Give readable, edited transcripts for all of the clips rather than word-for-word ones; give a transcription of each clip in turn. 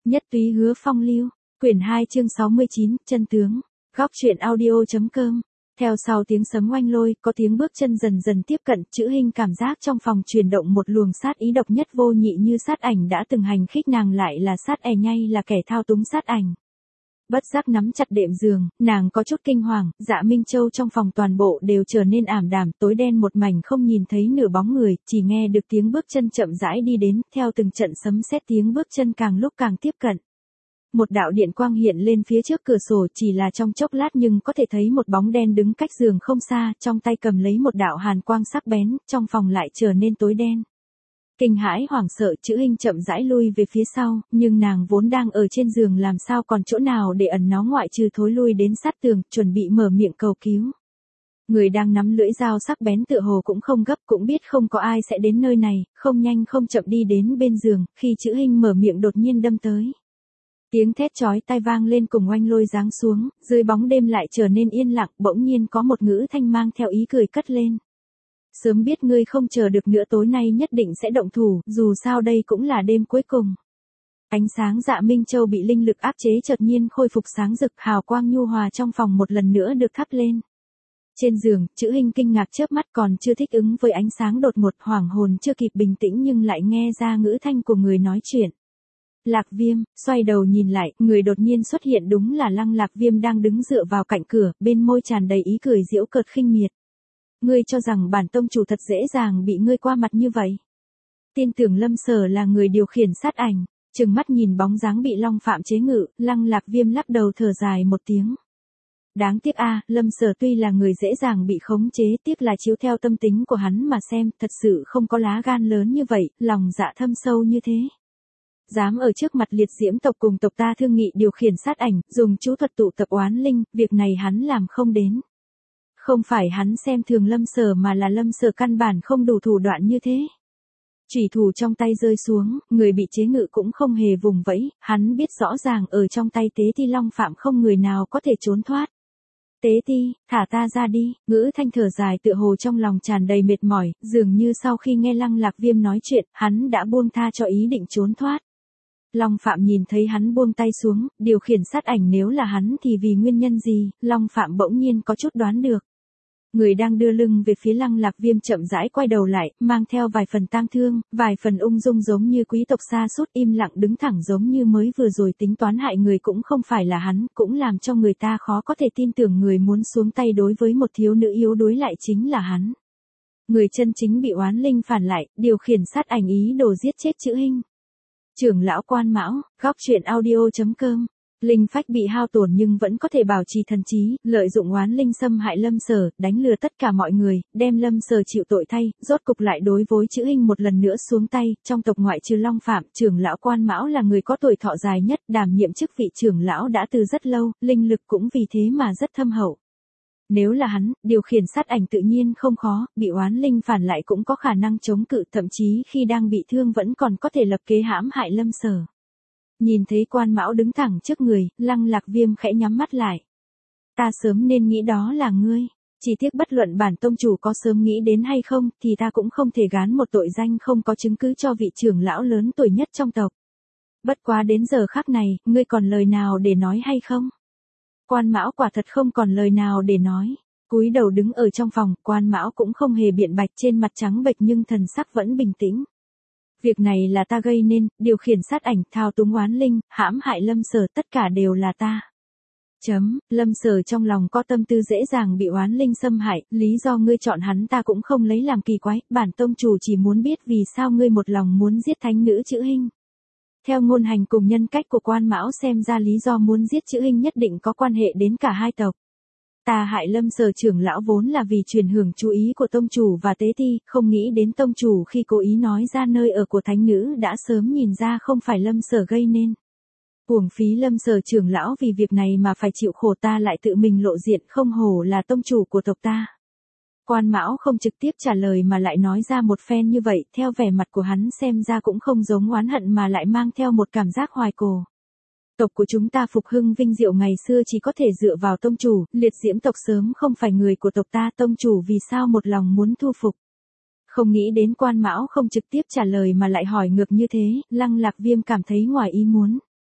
Nhất túy hứa phong lưu, quyển 2 chương 69, chân tướng, góc truyện audio.com. Theo sau tiếng sấm oanh lôi, có tiếng bước chân dần dần tiếp cận, Chữ Hinh cảm giác trong phòng chuyển động một luồng sát ý độc nhất vô nhị như sát ảnh đã từng hành khích nàng lại là sát nhây là kẻ thao túng sát ảnh. Bất giác nắm chặt đệm giường, nàng có chút kinh hoàng, Dạ Minh Châu trong phòng toàn bộ đều trở nên ảm đạm, tối đen một mảnh không nhìn thấy nửa bóng người, chỉ nghe được tiếng bước chân chậm rãi đi đến, theo từng trận sấm sét tiếng bước chân càng lúc càng tiếp cận. Một đạo điện quang hiện lên phía trước cửa sổ, chỉ là trong chốc lát nhưng có thể thấy một bóng đen đứng cách giường không xa, trong tay cầm lấy một đạo hàn quang sắc bén, trong phòng lại trở nên tối đen. Kinh hãi hoảng sợ, Chữ Hinh chậm rãi lui về phía sau, nhưng nàng vốn đang ở trên giường làm sao còn chỗ nào để ẩn nó ngoại trừ thối lui đến sát tường, chuẩn bị mở miệng cầu cứu. Người đang nắm lưỡi dao sắc bén tựa hồ cũng không gấp, cũng biết không có ai sẽ đến nơi này, không nhanh không chậm đi đến bên giường, khi Chữ Hinh mở miệng đột nhiên đâm tới. Tiếng thét chói tai vang lên cùng oanh lôi giáng xuống, dưới bóng đêm lại trở nên yên lặng, bỗng nhiên có một ngữ thanh mang theo ý cười cất lên. Sớm biết ngươi không chờ được nữa, tối nay nhất định sẽ động thủ, dù sao đây cũng là đêm cuối cùng. Ánh sáng Dạ Minh Châu bị linh lực áp chế chợt nhiên khôi phục sáng rực, hào quang nhu hòa trong phòng một lần nữa được thắp lên. Trên giường, Chữ Hinh kinh ngạc chớp mắt, còn chưa thích ứng với ánh sáng đột ngột, hoảng hồn chưa kịp bình tĩnh nhưng lại nghe ra ngữ thanh của người nói chuyện. Lạc Viêm, xoay đầu nhìn lại, người đột nhiên xuất hiện đúng là Lăng Lạc Viêm đang đứng dựa vào cạnh cửa, bên môi tràn đầy ý cười giễu cợt khinh miệt. Ngươi cho rằng bản tông chủ thật dễ dàng bị ngươi qua mặt như vậy? Tin tưởng Lâm Sở là người điều khiển sát ảnh, trừng mắt nhìn bóng dáng bị Long Phạm chế ngự, Lăng Lạc Viêm lắc đầu thở dài một tiếng. Đáng tiếc a, Lâm Sở tuy là người dễ dàng bị khống chế, tiếc là chiếu theo tâm tính của hắn mà xem, thật sự không có lá gan lớn như vậy, lòng dạ thâm sâu như thế. Dám ở trước mặt liệt diễm tộc cùng tộc ta thương nghị điều khiển sát ảnh, dùng chú thuật tụ tập oán linh, việc này hắn làm không đến. Không phải hắn xem thường Lâm Sở mà là Lâm Sở căn bản không đủ thủ đoạn như thế. Chủy thủ trong tay rơi xuống, người bị chế ngự cũng không hề vùng vẫy, hắn biết rõ ràng ở trong tay Tế Ti Long Phạm không người nào có thể trốn thoát. Tế Ti, thả ta ra đi, ngữ thanh thở dài tựa hồ trong lòng tràn đầy mệt mỏi, dường như sau khi nghe Lăng Lạc Viêm nói chuyện, hắn đã buông tha cho ý định trốn thoát. Long Phạm nhìn thấy hắn buông tay xuống, điều khiển sát ảnh nếu là hắn thì vì nguyên nhân gì, Long Phạm bỗng nhiên có chút đoán được. Người đang đưa lưng về phía Lăng Lạc Viêm chậm rãi quay đầu lại, mang theo vài phần tang thương, vài phần ung dung giống như quý tộc xa sút, im lặng đứng thẳng giống như mới vừa rồi tính toán hại người cũng không phải là hắn, cũng làm cho người ta khó có thể tin tưởng người muốn xuống tay đối với một thiếu nữ yếu đuối lại chính là hắn. Người chân chính bị oán linh phản lại, điều khiển sát ảnh ý đồ giết chết Chữ Hinh. Trưởng lão Quan Mão, góc truyện audio.com. Linh phách bị hao tổn nhưng vẫn có thể bảo trì thần trí, lợi dụng oán linh xâm hại Lâm Sở, đánh lừa tất cả mọi người, đem Lâm Sở chịu tội thay, rốt cục lại đối với Chữ Hinh một lần nữa xuống tay, trong tộc ngoại trừ Long Phạm, trưởng lão Quan Mão là người có tuổi thọ dài nhất, đảm nhiệm chức vị trưởng lão đã từ rất lâu, linh lực cũng vì thế mà rất thâm hậu. Nếu là hắn, điều khiển sát ảnh tự nhiên không khó, bị oán linh phản lại cũng có khả năng chống cự, thậm chí khi đang bị thương vẫn còn có thể lập kế hãm hại Lâm Sở. Nhìn thấy Quan Mão đứng thẳng trước người, Lăng Lạc Viêm khẽ nhắm mắt lại. Ta sớm nên nghĩ đó là ngươi, chỉ tiếc bất luận bản tông chủ có sớm nghĩ đến hay không, thì ta cũng không thể gán một tội danh không có chứng cứ cho vị trưởng lão lớn tuổi nhất trong tộc. Bất quá đến giờ khắc này, ngươi còn lời nào để nói hay không? Quan Mão quả thật không còn lời nào để nói. Cúi đầu đứng ở trong phòng, Quan Mão cũng không hề biện bạch, trên mặt trắng bệch nhưng thần sắc vẫn bình tĩnh. Việc này là ta gây nên, điều khiển sát ảnh, thao túng oán linh, hãm hại Lâm Sở, tất cả đều là ta. Lâm Sở trong lòng có tâm tư dễ dàng bị oán linh xâm hại, lý do ngươi chọn hắn ta cũng không lấy làm kỳ quái, bản tông chủ chỉ muốn biết vì sao ngươi một lòng muốn giết thánh nữ Chữ Hinh. Theo ngôn hành cùng nhân cách của Quan Mão xem ra lý do muốn giết Chữ Hinh nhất định có quan hệ đến cả hai tộc. Ta hại Lâm Sở trưởng lão vốn là vì truyền hưởng chú ý của tông chủ và Tế Ti, không nghĩ đến tông chủ khi cố ý nói ra nơi ở của thánh nữ đã sớm nhìn ra không phải Lâm Sở gây nên. Uổng phí Lâm Sở trưởng lão vì việc này mà phải chịu khổ, ta lại tự mình lộ diện, không hổ là tông chủ của tộc ta. Quan Mão không trực tiếp trả lời mà lại nói ra một phen như vậy, theo vẻ mặt của hắn xem ra cũng không giống oán hận mà lại mang theo một cảm giác hoài cổ. Tộc của chúng ta phục hưng vinh diệu ngày xưa chỉ có thể dựa vào tông chủ, liệt diễm tộc sớm không phải người của tộc ta, tông chủ vì sao một lòng muốn thu phục. Không nghĩ đến Quan Mão không trực tiếp trả lời mà lại hỏi ngược như thế, Lăng Lạc Viêm cảm thấy ngoài ý muốn.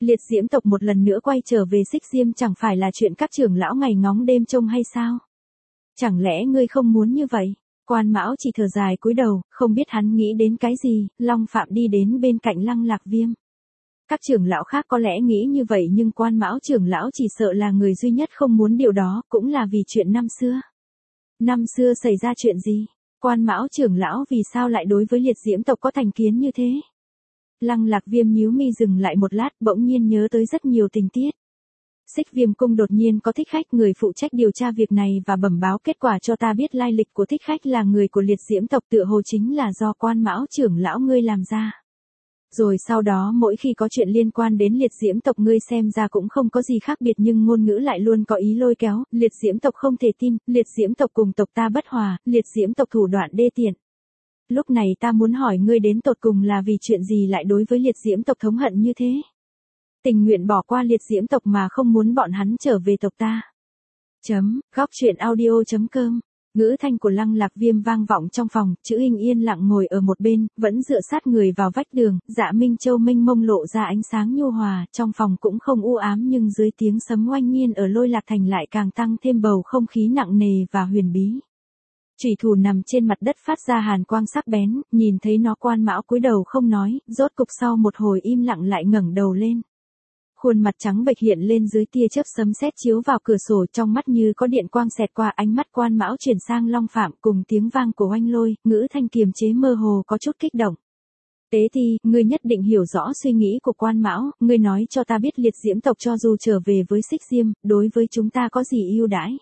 Liệt diễm tộc một lần nữa quay trở về Xích Diêm chẳng phải là chuyện các trưởng lão ngày ngóng đêm trông hay sao? Chẳng lẽ ngươi không muốn như vậy? Quan Mão chỉ thở dài cúi đầu, không biết hắn nghĩ đến cái gì, Long Phạm đi đến bên cạnh Lăng Lạc Viêm. Các trưởng lão khác có lẽ nghĩ như vậy nhưng Quan Mão trưởng lão chỉ sợ là người duy nhất không muốn điều đó, cũng là vì chuyện năm xưa. Năm xưa xảy ra chuyện gì? Quan Mão trưởng lão vì sao lại đối với liệt diễm tộc có thành kiến như thế? Lăng Lạc Viêm nhíu mi dừng lại một lát, bỗng nhiên nhớ tới rất nhiều tình tiết. Xích Viêm cung đột nhiên có thích khách, người phụ trách điều tra việc này và bẩm báo kết quả cho ta biết lai lịch của thích khách là người của liệt diễm tộc, tựa hồ chính là do Quan Mão trưởng lão ngươi làm ra. Rồi sau đó mỗi khi có chuyện liên quan đến liệt diễm tộc ngươi xem ra cũng không có gì khác biệt nhưng ngôn ngữ lại luôn có ý lôi kéo, liệt diễm tộc không thể tin, liệt diễm tộc cùng tộc ta bất hòa, liệt diễm tộc thủ đoạn đê tiện. Lúc này ta muốn hỏi ngươi đến tột cùng là vì chuyện gì lại đối với liệt diễm tộc thống hận như thế? Tình nguyện bỏ qua liệt diễm tộc mà không muốn bọn hắn trở về tộc ta. Góc truyện audio.com. Ngữ thanh của Lăng Lạc Viêm vang vọng trong phòng, Chữ Hình yên lặng ngồi ở một bên, vẫn dựa sát người vào vách đường, Dạ Minh Châu mênh mông lộ ra ánh sáng nhu hòa, trong phòng cũng không u ám nhưng dưới tiếng sấm oanh nhiên ở Lôi Lạc Thành lại càng tăng thêm bầu không khí nặng nề và huyền bí. Chủy thủ nằm trên mặt đất phát ra hàn quang sắc bén, nhìn thấy nó Quan Mão cúi đầu không nói, rốt cục sau một hồi im lặng lại ngẩng đầu lên. Khuôn mặt trắng bệch hiện lên dưới tia chớp sấm sét chiếu vào cửa sổ, trong mắt như có điện quang xẹt qua, ánh mắt Quan Mão chuyển sang Long Phạm cùng tiếng vang của oanh lôi, ngữ thanh kiềm chế mơ hồ có chút kích động. Tế Thi, ngươi nhất định hiểu rõ suy nghĩ của Quan Mão, ngươi nói cho ta biết liệt diễm tộc cho dù trở về với Xích Diêm, đối với chúng ta có gì ưu đãi?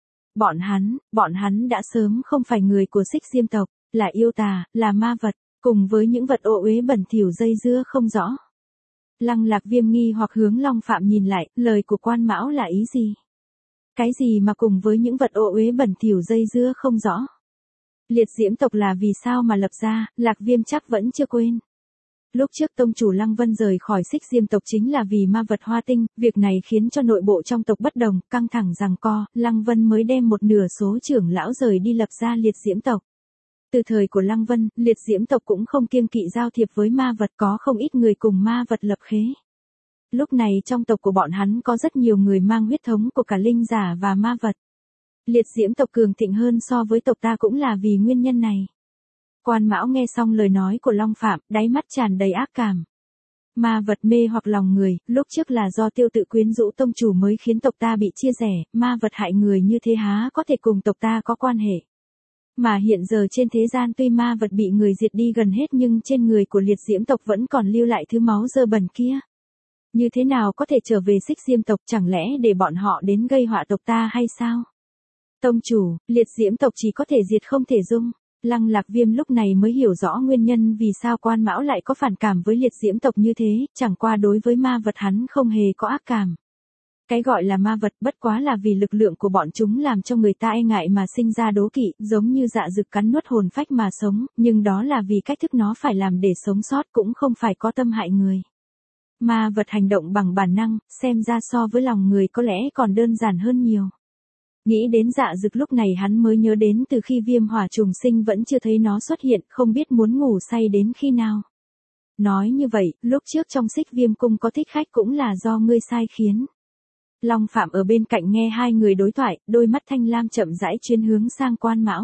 Bọn hắn đã sớm không phải người của Xích Diêm tộc, là yêu tà, là ma vật, cùng với những vật ô uế bẩn thỉu dây dưa không rõ. Lăng Lạc Viêm nghi hoặc hướng Long Phạm nhìn lại, lời của Quan Mão là ý gì? Cái gì mà cùng với những vật ô uế bẩn thỉu dây dưa không rõ? Liệt diễm tộc là vì sao mà lập ra, Lạc Viêm chắc vẫn chưa quên. Lúc trước tông chủ Lăng Vân rời khỏi Xích Diêm tộc chính là vì ma vật hoa tinh, việc này khiến cho nội bộ trong tộc bất đồng, căng thẳng giằng co, Lăng Vân mới đem một nửa số trưởng lão rời đi lập ra liệt diễm tộc. Từ thời của Lăng Vân, liệt diễm tộc cũng không kiêng kỵ giao thiệp với ma vật, có không ít người cùng ma vật lập khế. Lúc này trong tộc của bọn hắn có rất nhiều người mang huyết thống của cả linh giả và ma vật. Liệt diễm tộc cường thịnh hơn so với tộc ta cũng là vì nguyên nhân này. Quan Mão nghe xong lời nói của Long Phạm, đáy mắt tràn đầy ác cảm. Ma vật mê hoặc lòng người, lúc trước là do Tiêu Tự quyến rũ tông chủ mới khiến tộc ta bị chia rẽ, ma vật hại người như thế há có thể cùng tộc ta có quan hệ. Mà hiện giờ trên thế gian tuy ma vật bị người diệt đi gần hết nhưng trên người của liệt diễm tộc vẫn còn lưu lại thứ máu dơ bẩn kia. Như thế nào có thể trở về Xích Diêm tộc, chẳng lẽ để bọn họ đến gây họa tộc ta hay sao? Tông chủ, liệt diễm tộc chỉ có thể diệt không thể dung. Lăng Lạc Viêm lúc này mới hiểu rõ nguyên nhân vì sao Quan Mão lại có phản cảm với liệt diễm tộc như thế, chẳng qua đối với ma vật hắn không hề có ác cảm. Cái gọi là ma vật bất quá là vì lực lượng của bọn chúng làm cho người ta e ngại mà sinh ra đố kỵ, giống như dạ dực cắn nuốt hồn phách mà sống, nhưng đó là vì cách thức nó phải làm để sống sót, cũng không phải có tâm hại người. Ma vật hành động bằng bản năng, xem ra so với lòng người có lẽ còn đơn giản hơn nhiều. Nghĩ đến dạ dực lúc này hắn mới nhớ đến từ khi viêm hỏa trùng sinh vẫn chưa thấy nó xuất hiện, không biết muốn ngủ say đến khi nào. Nói như vậy, lúc trước trong Xích Viêm cung có thích khách cũng là do ngươi sai khiến. Long Phạm ở bên cạnh nghe hai người đối thoại, đôi mắt thanh lam chậm rãi chuyến hướng sang Quan Mão.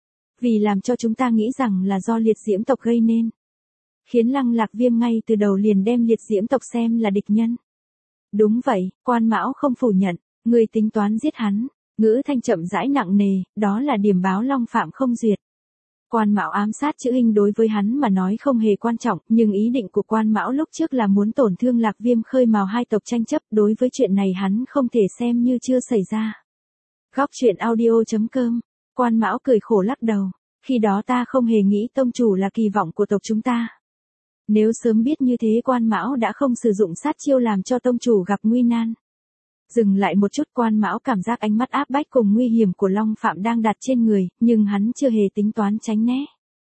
Vì làm cho chúng ta nghĩ rằng là do liệt diễm tộc gây nên. Khiến Lăng Lạc Viêm ngay từ đầu liền đem liệt diễm tộc xem là địch nhân. Đúng vậy, Quan Mão không phủ nhận, ngươi tính toán giết hắn. Ngữ thanh chậm rãi nặng nề, đó là điểm báo Long Phạm không duyệt. Quan Mão ám sát Chữ Hình đối với hắn mà nói không hề quan trọng, nhưng ý định của Quan Mão lúc trước là muốn tổn thương Lạc Viêm khơi mào hai tộc tranh chấp, đối với chuyện này hắn không thể xem như chưa xảy ra. Góc truyện audio.com. Quan Mão cười khổ lắc đầu, khi đó ta không hề nghĩ tông chủ là kỳ vọng của tộc chúng ta. Nếu sớm biết như thế Quan Mão đã không sử dụng sát chiêu làm cho tông chủ gặp nguy nan. Dừng lại một chút, Quan Mão cảm giác ánh mắt áp bách cùng nguy hiểm của Long Phạm đang đặt trên người, nhưng hắn chưa hề tính toán tránh né.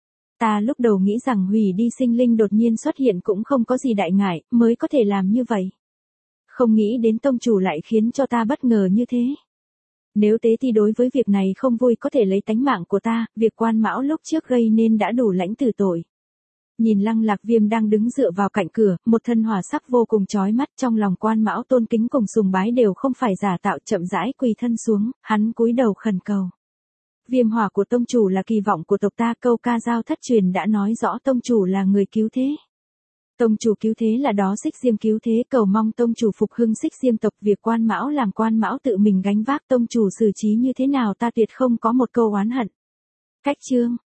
Ta lúc đầu nghĩ rằng hủy đi sinh linh đột nhiên xuất hiện cũng không có gì đại ngại, mới có thể làm như vậy. Không nghĩ đến tông chủ lại khiến cho ta bất ngờ như thế. Nếu Tế Thi đối với việc này không vui có thể lấy tánh mạng của ta, việc Quan Mão lúc trước gây nên đã đủ lãnh tử tội. Nhìn Lăng Lạc Viêm đang đứng dựa vào cạnh cửa, một thân hỏa sắc vô cùng chói mắt, trong lòng Quan Mão tôn kính cùng sùng bái đều không phải giả tạo, chậm rãi quỳ thân xuống, hắn cúi đầu khẩn cầu. Viêm hỏa của tông chủ là kỳ vọng của tộc ta, câu ca dao thất truyền đã nói rõ tông chủ là người cứu thế. Tông chủ cứu thế là đó Xích Diêm cứu thế, cầu mong tông chủ phục hưng Xích Diêm tộc, việc Quan Mão làm Quan Mão tự mình gánh vác, tông chủ xử trí như thế nào ta tuyệt không có một câu oán hận. Cách chương